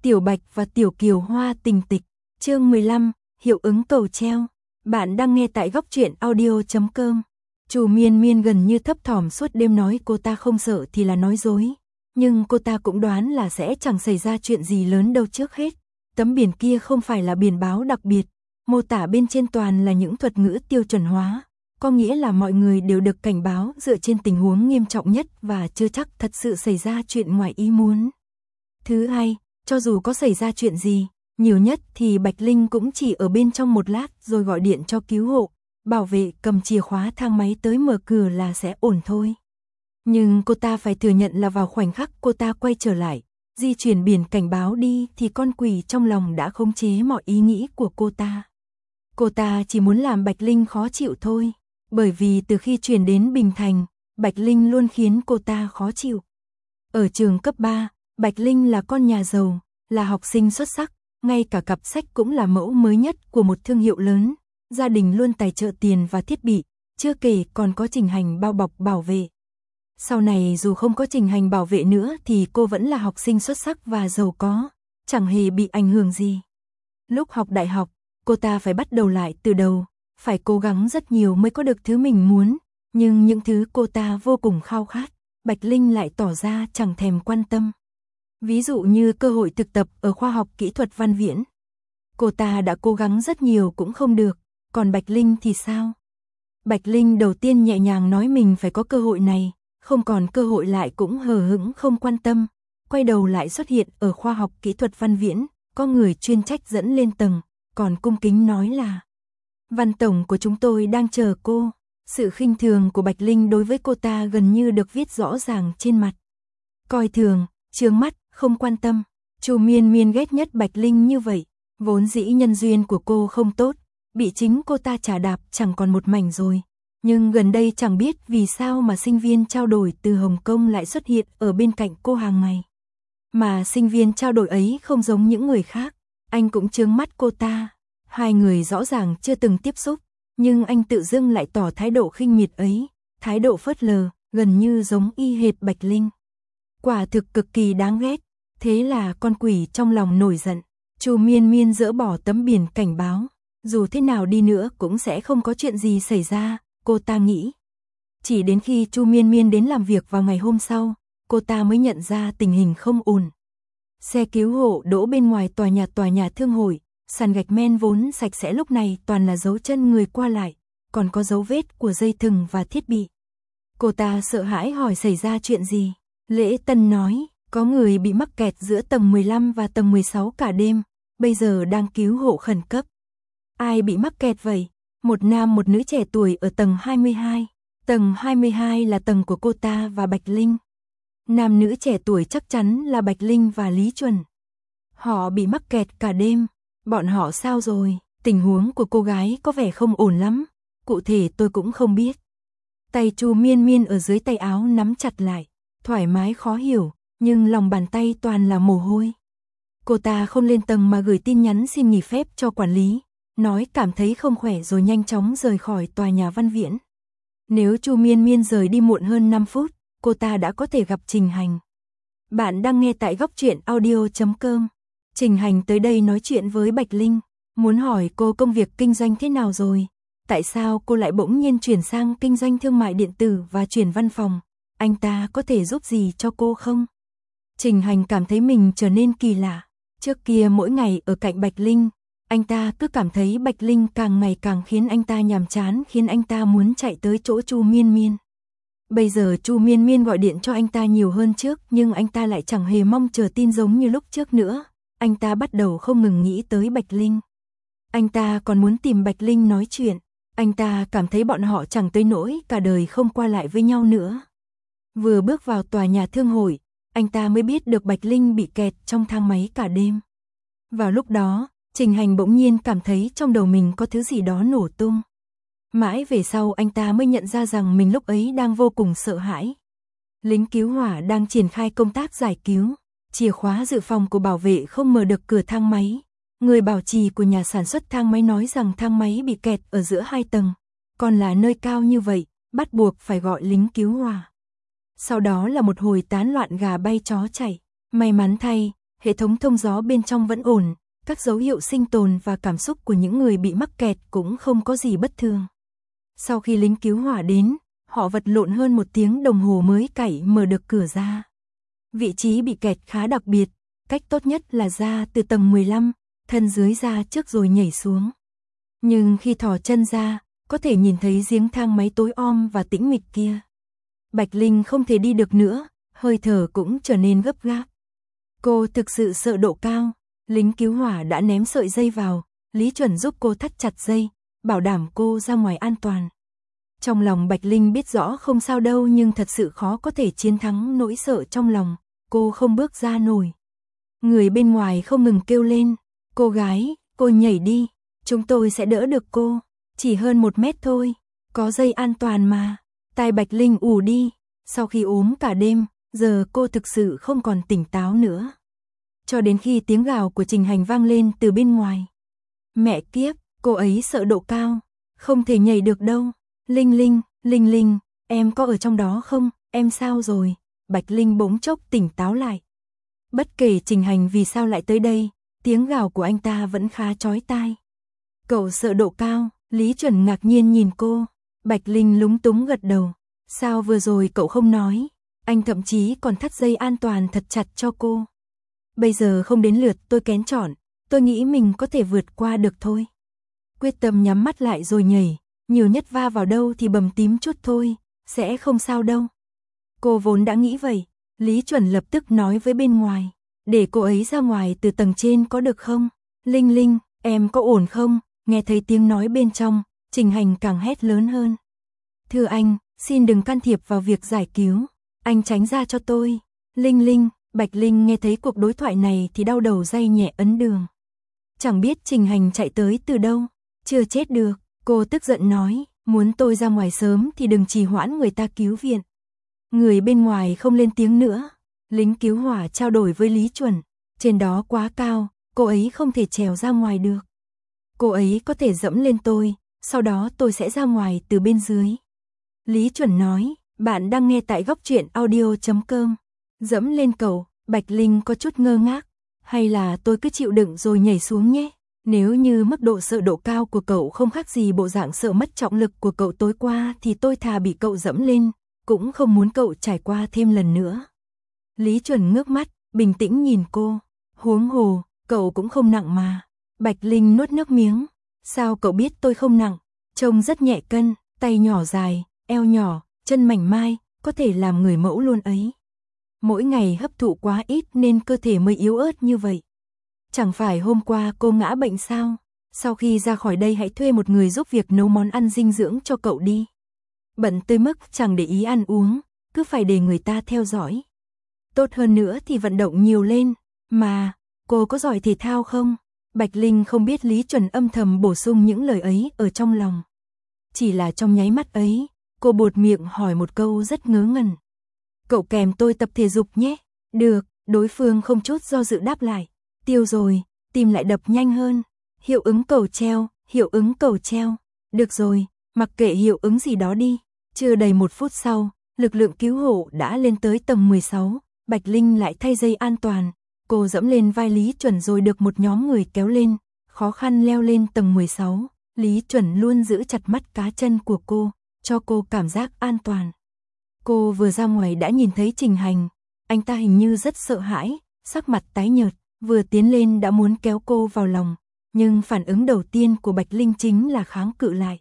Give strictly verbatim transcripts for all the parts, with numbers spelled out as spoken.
Tiểu Bạch và Tiểu Kiều Hoa tình tịch, chương mười lăm, hiệu ứng cầu treo. Bạn đang nghe tại góc truyện audio chấm com. Chu Miên Miên gần như thấp thỏm suốt đêm nói cô ta không sợ thì là nói dối. Nhưng cô ta cũng đoán là sẽ chẳng xảy ra chuyện gì lớn đâu trước hết. Tấm biển kia không phải là biển báo đặc biệt, mô tả bên trên toàn là những thuật ngữ tiêu chuẩn hóa. Có nghĩa là mọi người đều được cảnh báo dựa trên tình huống nghiêm trọng nhất và chưa chắc thật sự xảy ra chuyện ngoài ý muốn. Thứ hai, cho dù có xảy ra chuyện gì, nhiều nhất thì Bạch Linh cũng chỉ ở bên trong một lát rồi gọi điện cho cứu hộ, bảo vệ cầm chìa khóa thang máy tới mở cửa là sẽ ổn thôi. Nhưng cô ta phải thừa nhận là vào khoảnh khắc cô ta quay trở lại, di chuyển biển cảnh báo đi thì con quỷ trong lòng đã khống chế mọi ý nghĩ của cô ta. Cô ta chỉ muốn làm Bạch Linh khó chịu thôi, bởi vì từ khi chuyển đến Bình Thành, Bạch Linh luôn khiến cô ta khó chịu. Ở trường cấp ba, Bạch Linh là con nhà giàu, là học sinh xuất sắc, ngay cả cặp sách cũng là mẫu mới nhất của một thương hiệu lớn, gia đình luôn tài trợ tiền và thiết bị, chưa kể còn có Trình Hành bao bọc bảo vệ. Sau này dù không có Trình Hành bảo vệ nữa thì cô vẫn là học sinh xuất sắc và giàu có, chẳng hề bị ảnh hưởng gì. Lúc học đại học, cô ta phải bắt đầu lại từ đầu, phải cố gắng rất nhiều mới có được thứ mình muốn, nhưng những thứ cô ta vô cùng khao khát, Bạch Linh lại tỏ ra chẳng thèm quan tâm. Ví dụ như cơ hội thực tập ở khoa học kỹ thuật Văn Viễn. Cô ta đã cố gắng rất nhiều cũng không được, còn Bạch Linh thì sao? Bạch Linh đầu tiên nhẹ nhàng nói mình phải có cơ hội này, không còn cơ hội lại cũng hờ hững không quan tâm, quay đầu lại xuất hiện ở khoa học kỹ thuật Văn Viễn, có người chuyên trách dẫn lên tầng, còn cung kính nói là Văn tổng của chúng tôi đang chờ cô. Sự khinh thường của Bạch Linh đối với cô ta gần như được viết rõ ràng trên mặt. Coi thường, trướng mắt, không quan tâm. Chu Miên Miên ghét nhất Bạch Linh như vậy, vốn dĩ nhân duyên của cô không tốt, bị chính cô ta trà đạp chẳng còn một mảnh rồi. Nhưng gần đây chẳng biết vì sao mà sinh viên trao đổi từ Hồng Kông lại xuất hiện ở bên cạnh cô hàng ngày. Mà sinh viên trao đổi ấy không giống những người khác, anh cũng trướng mắt cô ta. Hai người rõ ràng chưa từng tiếp xúc, nhưng anh tự dưng lại tỏ thái độ khinh miệt ấy, thái độ phớt lờ, gần như giống y hệt Bạch Linh. Quả thực cực kỳ đáng ghét, thế là con quỷ trong lòng nổi giận, Chu Miên Miên dỡ bỏ tấm biển cảnh báo, dù thế nào đi nữa cũng sẽ không có chuyện gì xảy ra, cô ta nghĩ. Chỉ đến khi Chu Miên Miên đến làm việc vào ngày hôm sau, cô ta mới nhận ra tình hình không ổn. Xe cứu hộ đỗ bên ngoài tòa nhà tòa nhà thương hội, sàn gạch men vốn sạch sẽ lúc này toàn là dấu chân người qua lại, còn có dấu vết của dây thừng và thiết bị. Cô ta sợ hãi hỏi xảy ra chuyện gì. Lễ Tân nói, có người bị mắc kẹt giữa tầng mười lăm và tầng mười sáu cả đêm, bây giờ đang cứu hộ khẩn cấp. Ai bị mắc kẹt vậy? Một nam một nữ trẻ tuổi ở tầng hai mươi hai. Tầng hai mươi hai là tầng của cô ta và Bạch Linh. Nam nữ trẻ tuổi chắc chắn là Bạch Linh và Lý Chuẩn. Họ bị mắc kẹt cả đêm. Bọn họ sao rồi? Tình huống của cô gái có vẻ không ổn lắm. Cụ thể tôi cũng không biết. Tay Chu Miên Miên ở dưới tay áo nắm chặt lại, thoải mái khó hiểu, nhưng lòng bàn tay toàn là mồ hôi. Cô ta không lên tầng mà gửi tin nhắn xin nghỉ phép cho quản lý, nói cảm thấy không khỏe rồi nhanh chóng rời khỏi tòa nhà Văn Viễn. Nếu Chu Miên Miên rời đi muộn hơn năm phút, cô ta đã có thể gặp Trình Hành. Bạn đang nghe tại góc truyện audio chấm com. Trình Hành tới đây nói chuyện với Bạch Linh, muốn hỏi cô công việc kinh doanh thế nào rồi, tại sao cô lại bỗng nhiên chuyển sang kinh doanh thương mại điện tử và chuyển văn phòng, anh ta có thể giúp gì cho cô không? Trình Hành cảm thấy mình trở nên kỳ lạ, trước kia mỗi ngày ở cạnh Bạch Linh, anh ta cứ cảm thấy Bạch Linh càng ngày càng khiến anh ta nhàm chán, khiến anh ta muốn chạy tới chỗ Chu Miên Miên. Bây giờ Chu Miên Miên gọi điện cho anh ta nhiều hơn trước, nhưng anh ta lại chẳng hề mong chờ tin giống như lúc trước nữa. Anh ta bắt đầu không ngừng nghĩ tới Bạch Linh. Anh ta còn muốn tìm Bạch Linh nói chuyện. Anh ta cảm thấy bọn họ chẳng tới nỗi cả đời không qua lại với nhau nữa. Vừa bước vào tòa nhà thương hội, anh ta mới biết được Bạch Linh bị kẹt trong thang máy cả đêm. Vào lúc đó, Trình Hành bỗng nhiên cảm thấy trong đầu mình có thứ gì đó nổ tung. Mãi về sau anh ta mới nhận ra rằng mình lúc ấy đang vô cùng sợ hãi. Lính cứu hỏa đang triển khai công tác giải cứu. Chìa khóa dự phòng của bảo vệ không mở được cửa thang máy. Người bảo trì của nhà sản xuất thang máy nói rằng thang máy bị kẹt ở giữa hai tầng. Còn là nơi cao như vậy, bắt buộc phải gọi lính cứu hỏa. Sau đó là một hồi tán loạn gà bay chó chạy. May mắn thay, hệ thống thông gió bên trong vẫn ổn, các dấu hiệu sinh tồn và cảm xúc của những người bị mắc kẹt cũng không có gì bất thường. Sau khi lính cứu hỏa đến, họ vật lộn hơn một tiếng đồng hồ mới cậy mở được cửa ra. Vị trí bị kẹt khá đặc biệt, cách tốt nhất là ra từ tầng mười lăm, thân dưới ra trước rồi nhảy xuống. Nhưng khi thò chân ra, có thể nhìn thấy giếng thang máy tối om và tĩnh mịch kia. Bạch Linh không thể đi được nữa, hơi thở cũng trở nên gấp gáp. Cô thực sự sợ độ cao, lính cứu hỏa đã ném sợi dây vào, Lý Chuẩn giúp cô thắt chặt dây, bảo đảm cô ra ngoài an toàn. Trong lòng Bạch Linh biết rõ không sao đâu nhưng thật sự khó có thể chiến thắng nỗi sợ trong lòng, cô không bước ra nổi. Người bên ngoài không ngừng kêu lên, cô gái, cô nhảy đi, chúng tôi sẽ đỡ được cô, chỉ hơn một mét thôi, có dây an toàn mà. Tai Bạch Linh ù đi, sau khi ốm cả đêm, giờ cô thực sự không còn tỉnh táo nữa. Cho đến khi tiếng gào của Trình Hành vang lên từ bên ngoài. Mẹ kiếp, cô ấy sợ độ cao, không thể nhảy được đâu. Linh Linh, Linh Linh, em có ở trong đó không, em sao rồi? Bạch Linh bỗng chốc tỉnh táo lại. Bất kể Trình Hành vì sao lại tới đây, tiếng gào của anh ta vẫn khá chói tai. Cậu sợ độ cao, Lý Chuẩn ngạc nhiên nhìn cô. Bạch Linh lúng túng gật đầu. Sao vừa rồi cậu không nói? Anh thậm chí còn thắt dây an toàn thật chặt cho cô. Bây giờ không đến lượt tôi kén chọn, tôi nghĩ mình có thể vượt qua được thôi. Quyết tâm nhắm mắt lại rồi nhảy, nhiều nhất va vào đâu thì bầm tím chút thôi, sẽ không sao đâu. Cô vốn đã nghĩ vậy, Lý Chuẩn lập tức nói với bên ngoài, để cô ấy ra ngoài từ tầng trên có được không? Linh Linh, em có ổn không? Nghe thấy tiếng nói bên trong, Trình Hành càng hét lớn hơn. Thưa anh, xin đừng can thiệp vào việc giải cứu, anh tránh ra cho tôi. Linh Linh, Bạch Linh nghe thấy cuộc đối thoại này thì đau đầu day nhẹ ấn đường. Chẳng biết Trình Hành chạy tới từ đâu, chưa chết được, cô tức giận nói, muốn tôi ra ngoài sớm thì đừng trì hoãn người ta cứu viện. Người bên ngoài không lên tiếng nữa, lính cứu hỏa trao đổi với Lý Chuẩn, trên đó quá cao, cô ấy không thể trèo ra ngoài được. Cô ấy có thể dẫm lên tôi, sau đó tôi sẽ ra ngoài từ bên dưới. Lý Chuẩn nói, bạn đang nghe tại góc truyện audio chấm com. Dẫm lên cậu, Bạch Linh có chút ngơ ngác, hay là tôi cứ chịu đựng rồi nhảy xuống nhé. Nếu như mức độ sợ độ cao của cậu không khác gì bộ dạng sợ mất trọng lực của cậu tối qua thì tôi thà bị cậu dẫm lên, cũng không muốn cậu trải qua thêm lần nữa. Lý Chuẩn ngước mắt, bình tĩnh nhìn cô, huống hồ, cậu cũng không nặng mà. Bạch Linh nuốt nước miếng, sao cậu biết tôi không nặng, trông rất nhẹ cân, tay nhỏ dài, eo nhỏ, chân mảnh mai, có thể làm người mẫu luôn ấy. Mỗi ngày hấp thụ quá ít nên cơ thể mới yếu ớt như vậy. Chẳng phải hôm qua cô ngã bệnh sao? Sau khi ra khỏi đây hãy thuê một người giúp việc nấu món ăn dinh dưỡng cho cậu đi. Bận tới mức chẳng để ý ăn uống, cứ phải để người ta theo dõi. Tốt hơn nữa thì vận động nhiều lên, mà, cô có giỏi thể thao không? Bạch Linh không biết Lý Chuẩn âm thầm bổ sung những lời ấy ở trong lòng. Chỉ là trong nháy mắt ấy, cô buột miệng hỏi một câu rất ngớ ngẩn. Cậu kèm tôi tập thể dục nhé. Được, đối phương không chút do dự đáp lại. Tiêu rồi, tim lại đập nhanh hơn. Hiệu ứng cầu treo, hiệu ứng cầu treo. Được rồi, mặc kệ hiệu ứng gì đó đi. Chưa đầy một phút sau, lực lượng cứu hộ đã lên tới tầng mười sáu. Bạch Linh lại thay dây an toàn. Cô dẫm lên vai Lý Chuẩn rồi được một nhóm người kéo lên. Khó khăn leo lên tầng mười sáu. Lý Chuẩn luôn giữ chặt mắt cá chân của cô, cho cô cảm giác an toàn. Cô vừa ra ngoài đã nhìn thấy Trình Hành. Anh ta hình như rất sợ hãi, sắc mặt tái nhợt, vừa tiến lên đã muốn kéo cô vào lòng. Nhưng phản ứng đầu tiên của Bạch Linh chính là kháng cự lại.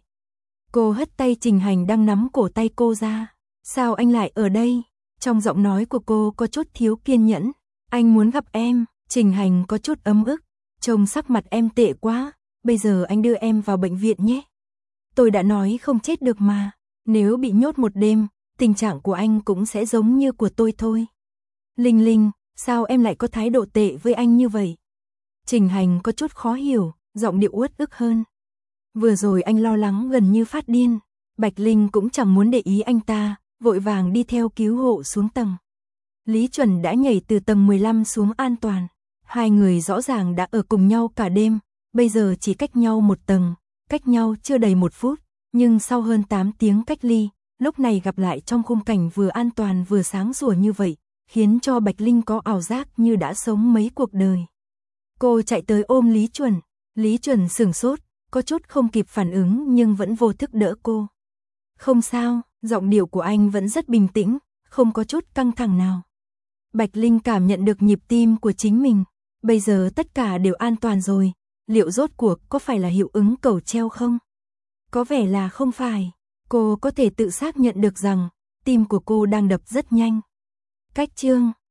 Cô hất tay Trình Hành đang nắm cổ tay cô ra. Sao anh lại ở đây? Trong giọng nói của cô có chút thiếu kiên nhẫn. Anh muốn gặp em. Trình Hành có chút ấm ức. Trông sắc mặt em tệ quá. Bây giờ anh đưa em vào bệnh viện nhé. Tôi đã nói không chết được mà. Nếu bị nhốt một đêm, tình trạng của anh cũng sẽ giống như của tôi thôi. Linh Linh, sao em lại có thái độ tệ với anh như vậy? Trình Hành có chút khó hiểu, giọng điệu uất ức hơn. Vừa rồi anh lo lắng gần như phát điên. Bạch Linh cũng chẳng muốn để ý anh ta, vội vàng đi theo cứu hộ xuống tầng. Lý Chuẩn đã nhảy từ tầng mười lăm xuống an toàn. Hai người rõ ràng đã ở cùng nhau cả đêm, bây giờ chỉ cách nhau một tầng, cách nhau chưa đầy một phút, nhưng sau hơn tám tiếng cách ly, lúc này gặp lại trong khung cảnh vừa an toàn vừa sáng sủa như vậy, khiến cho Bạch Linh có ảo giác như đã sống mấy cuộc đời. Cô chạy tới ôm Lý Chuẩn, Lý Chuẩn sửng sốt, có chút không kịp phản ứng nhưng vẫn vô thức đỡ cô. Không sao, giọng điệu của anh vẫn rất bình tĩnh, không có chút căng thẳng nào. Bạch Linh cảm nhận được nhịp tim của chính mình, bây giờ tất cả đều an toàn rồi, liệu rốt cuộc có phải là hiệu ứng cầu treo không? Có vẻ là không phải, cô có thể tự xác nhận được rằng tim của cô đang đập rất nhanh. Cách chương